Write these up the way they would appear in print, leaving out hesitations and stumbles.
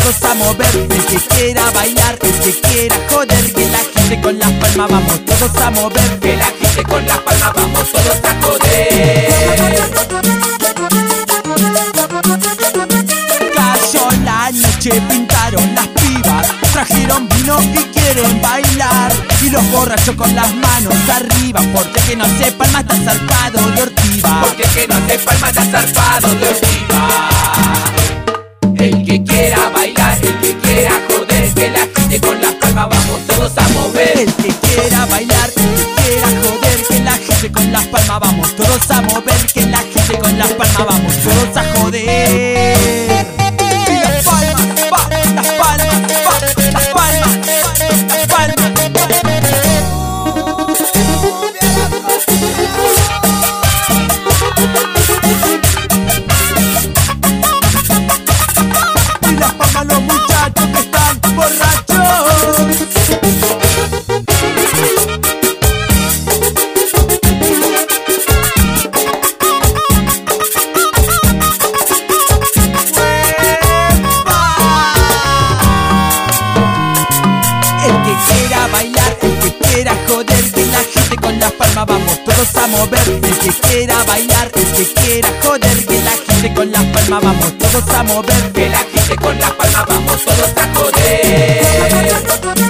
todos a mover. El que quiera bailar, el que quiera joder, que la gente con las palmas vamos todos a mover. Que la gente con las palmas vamos todos a joder. Cayó la noche, pintaron las pibas, trajeron vino y quieren bailar. Y los borrachos con las manos arriba, porque que no sepan más está zarpado de ortiva. Porque que no sepan más está zarpado de ortiva. El que quiera bailar, el que quiera joder, que la gente con las palmas vamos todos a mover. El que quiera bailar, el que quiera joder, que la gente con las palmas vamos todos a mover. Que la gente con las palmas vamos todos a joder. Y las palmas, pa, las palmas, pa, las palmas, las palmas. Y las palmas los muchachos que están borrachos. Vamos todos a mover. El que quiera bailar, el que quiera joder, que la gente con las palmas vamos todos a mover. Que la gente con las palmas vamos todos a joder.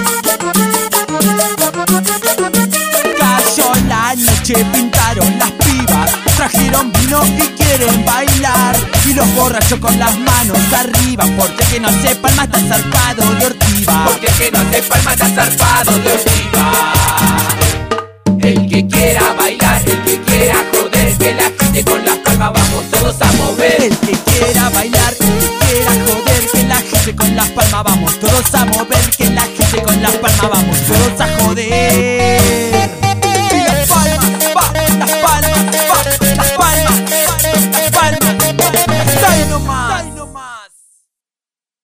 Cayó la noche, pintaron las pibas, trajeron vino y quieren bailar. Y los borrachos con las manos arriba, porque que no sepan más está zarpado de ortiva. Porque que no sepan más está zarpado de ortiva. El que quiera bailar, el que quiera joder, que la gente con las palmas vamos todos a mover. El que quiera bailar, el que quiera joder, que la gente con las palmas vamos todos a mover. Que la gente con las palmas vamos todos a